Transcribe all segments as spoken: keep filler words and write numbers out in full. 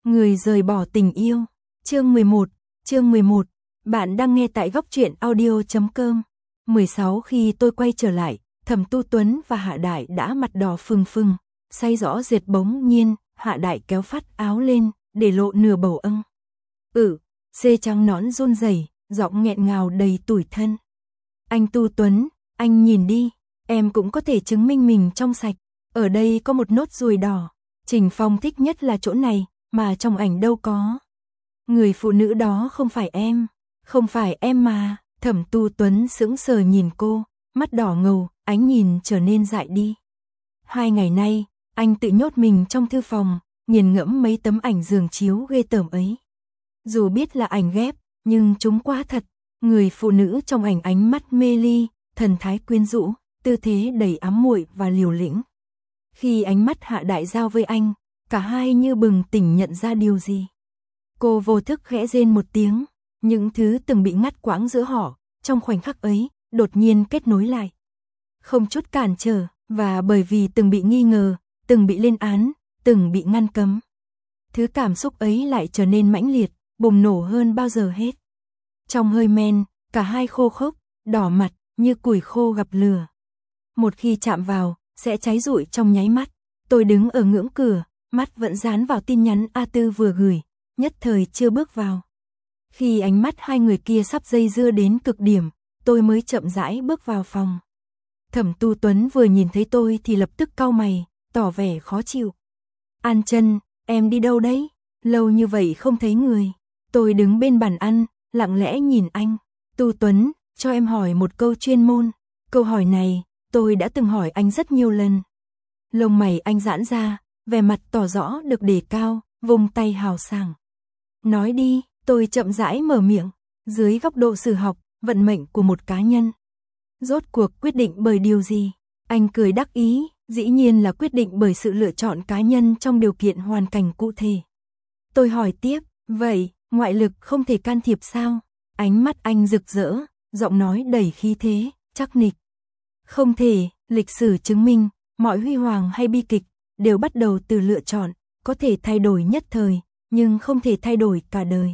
Người rời bỏ tình yêu. Chương mười một, chương mười một. Bạn đang nghe tại góc truyện audio chấm com. mười sáu Khi tôi quay trở lại, Thẩm Tu Tuấn và Hạ Đại đã mặt đỏ phừng phừng, say rõ dệt. Bỗng nhiên, Hạ Đại kéo phát áo lên, để lộ nửa bầu âng. Ừ, xê trắng nõn run rẩy, giọng nghẹn ngào đầy tủi thân. Anh Tu Tuấn, anh nhìn đi, em cũng có thể chứng minh mình trong sạch. Ở đây có một nốt ruồi đỏ. Trình Phong thích nhất là chỗ này, mà trong ảnh đâu có. Người phụ nữ đó không phải em, không phải em mà. Thẩm Tu Tuấn sững sờ nhìn cô, mắt đỏ ngầu, ánh nhìn trở nên dại đi. Hai ngày nay, anh tự nhốt mình trong thư phòng, nghiền ngẫm mấy tấm ảnh giường chiếu ghê tởm ấy. Dù biết là ảnh ghép, nhưng chúng quá thật. Người phụ nữ trong ảnh ánh mắt mê ly, thần thái quyến rũ, tư thế đầy ám muội và liều lĩnh. Khi ánh mắt Hạ Đại giao với anh, cả hai như bừng tỉnh nhận ra điều gì. Cô vô thức khẽ rên một tiếng, những thứ từng bị ngắt quãng giữa họ, trong khoảnh khắc ấy, đột nhiên kết nối lại. Không chút cản trở, và bởi vì từng bị nghi ngờ, từng bị lên án, từng bị ngăn cấm. Thứ cảm xúc ấy lại trở nên mãnh liệt, bùng nổ hơn bao giờ hết. Trong hơi men, cả hai khô khốc, đỏ mặt, như củi khô gặp lửa. Một khi chạm vào, sẽ cháy rụi trong nháy mắt. Tôi đứng ở ngưỡng cửa, mắt vẫn dán vào tin nhắn A Tư vừa gửi, nhất thời chưa bước vào. Khi ánh mắt hai người kia sắp dây dưa đến cực điểm, tôi mới chậm rãi bước vào phòng. Thẩm Tu Tuấn vừa nhìn thấy tôi thì lập tức cau mày, tỏ vẻ khó chịu. An Chân, em đi đâu đấy? Lâu như vậy không thấy người. Tôi đứng bên bàn ăn, lặng lẽ nhìn anh. Tu Tuấn, cho em hỏi một câu chuyên môn. Câu hỏi này, tôi đã từng hỏi anh rất nhiều lần. Lông mày anh giãn ra, vẻ mặt tỏ rõ được đề cao, vùng tay hào sảng. Nói đi, tôi chậm rãi mở miệng. Dưới góc độ sử học, vận mệnh của một cá nhân, rốt cuộc quyết định bởi điều gì? Anh cười đắc ý, dĩ nhiên là quyết định bởi sự lựa chọn cá nhân trong điều kiện hoàn cảnh cụ thể. Tôi hỏi tiếp, vậy, ngoại lực không thể can thiệp sao? Ánh mắt anh rực rỡ, giọng nói đầy khí thế, chắc nịch. Không thể, lịch sử chứng minh, mọi huy hoàng hay bi kịch, đều bắt đầu từ lựa chọn, có thể thay đổi nhất thời, nhưng không thể thay đổi cả đời.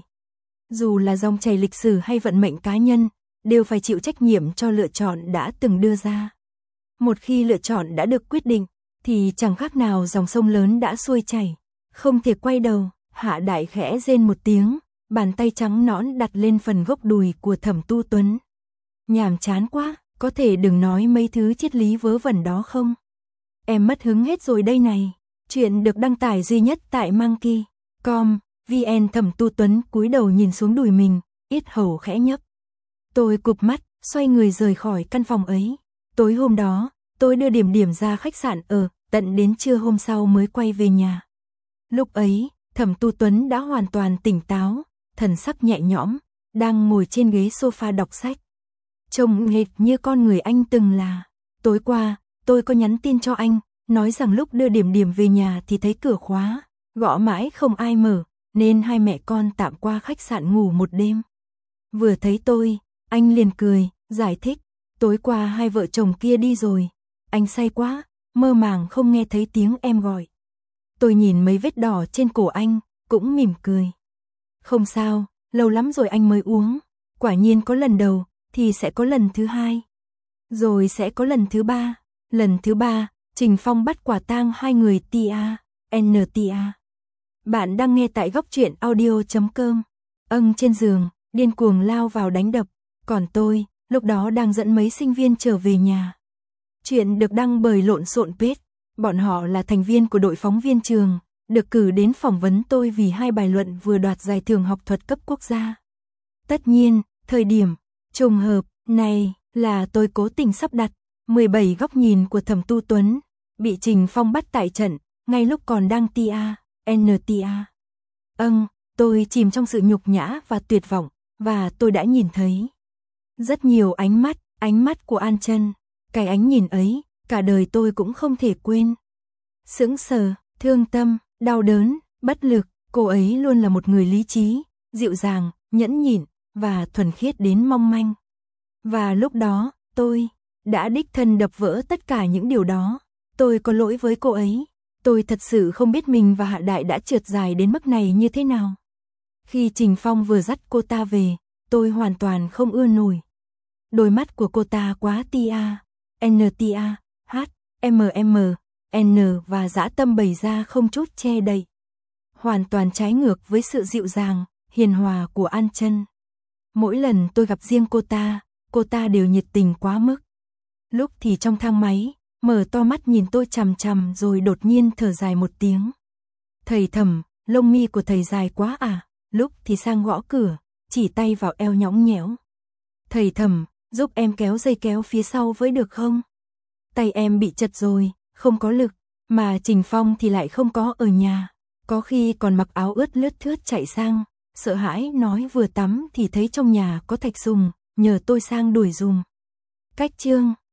Dù là dòng chảy lịch sử hay vận mệnh cá nhân, đều phải chịu trách nhiệm cho lựa chọn đã từng đưa ra. Một khi lựa chọn đã được quyết định, thì chẳng khác nào dòng sông lớn đã xuôi chảy, không thể quay đầu. Hạ Đại khẽ rên một tiếng, bàn tay trắng nõn đặt lên phần gốc đùi của Thẩm Tu Tuấn. Nhàm chán quá, có thể đừng nói mấy thứ triết lý vớ vẩn đó không? Em mất hứng hết rồi đây này. Chuyện được đăng tải duy nhất tại Monkey chấm com vn. Thẩm Tu Tuấn cúi đầu nhìn xuống đùi mình, yết hầu khẽ nhấp. Tôi cụp mắt, xoay người rời khỏi căn phòng ấy. Tối hôm đó, tôi đưa Điểm Điểm ra khách sạn ở, tận đến trưa hôm sau mới quay về nhà. Lúc ấy, Thẩm Tu Tuấn đã hoàn toàn tỉnh táo, thần sắc nhẹ nhõm, đang ngồi trên ghế sofa đọc sách. Trông hệt như con người anh từng là. Tối qua, tôi có nhắn tin cho anh, nói rằng lúc đưa Điểm Điểm về nhà thì thấy cửa khóa, gõ mãi không ai mở, nên hai mẹ con tạm qua khách sạn ngủ một đêm. Vừa thấy tôi, anh liền cười, giải thích, tối qua hai vợ chồng kia đi rồi, anh say quá, mơ màng không nghe thấy tiếng em gọi. Tôi nhìn mấy vết đỏ trên cổ anh, cũng mỉm cười. Không sao, lâu lắm rồi anh mới uống, quả nhiên có lần đầu, thì sẽ có lần thứ hai, rồi sẽ có lần thứ ba. Lần thứ ba, Trình Phong bắt quả tang hai người tê a, en tê a. Bạn đang nghe tại góc truyện audio chấm com. Âng trên giường, điên cuồng lao vào đánh đập, còn tôi, lúc đó đang dẫn mấy sinh viên trở về nhà. Chuyện được đăng bởi Lộn Xộn Page. Bọn họ là thành viên của đội phóng viên trường, được cử đến phỏng vấn tôi vì hai bài luận vừa đoạt giải thưởng học thuật cấp quốc gia. Tất nhiên, thời điểm, trùng hợp, này, là tôi cố tình sắp đặt mười bảy góc nhìn của Thẩm Tu Tuấn, bị Trình Phong bắt tại trận, ngay lúc còn đang tê a, en tê a. Âng, tôi chìm trong sự nhục nhã và tuyệt vọng, và tôi đã nhìn thấy rất nhiều ánh mắt, ánh mắt của An Chân. Cái ánh nhìn ấy, cả đời tôi cũng không thể quên. Sững sờ, thương tâm, đau đớn, bất lực, cô ấy luôn là một người lý trí, dịu dàng, nhẫn nhịn, và thuần khiết đến mong manh. Và lúc đó, tôi đã đích thân đập vỡ tất cả những điều đó. Tôi có lỗi với cô ấy. Tôi thật sự không biết mình và Hạ Đại đã trượt dài đến mức này như thế nào. Khi Trình Phong vừa dắt cô ta về, tôi hoàn toàn không ưa nổi. Đôi mắt của cô ta quá tia, ntia, h, mm, n và dã tâm bày ra không chút che đậy. Hoàn toàn trái ngược với sự dịu dàng, hiền hòa của An Chân. Mỗi lần tôi gặp riêng cô ta, cô ta đều nhiệt tình quá mức. Lúc thì trong thang máy, mở to mắt nhìn tôi chằm chằm rồi đột nhiên thở dài một tiếng. Thầy Thẩm, lông mi của thầy dài quá à? Lúc thì sang gõ cửa, chỉ tay vào eo nhõng nhẽo. Thầy Thẩm, giúp em kéo dây kéo phía sau với được không? Tay em bị chật rồi, không có lực, mà Trình Phong thì lại không có ở nhà. Có khi còn mặc áo ướt lướt thướt chạy sang, sợ hãi nói vừa tắm thì thấy trong nhà có Thạch Sùng, nhờ tôi sang đuổi dùm. Cách chương